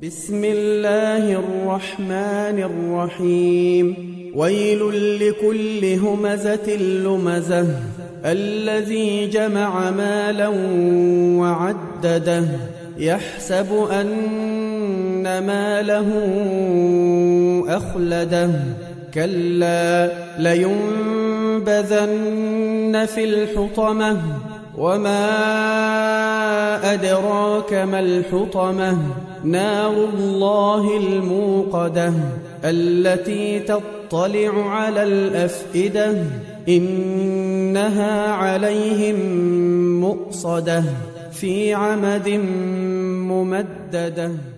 بسم الله الرحمن الرحيم ويل لكل همزة لمزة الذي جمع مالا وعدده يحسب أن ماله أخلده كلا لينبذن في الحطمة وما أدراك ما الحطمة نار الله الموقدة التي تطلع على الأفئدة إنها عليهم مؤصدة في عمد ممددة.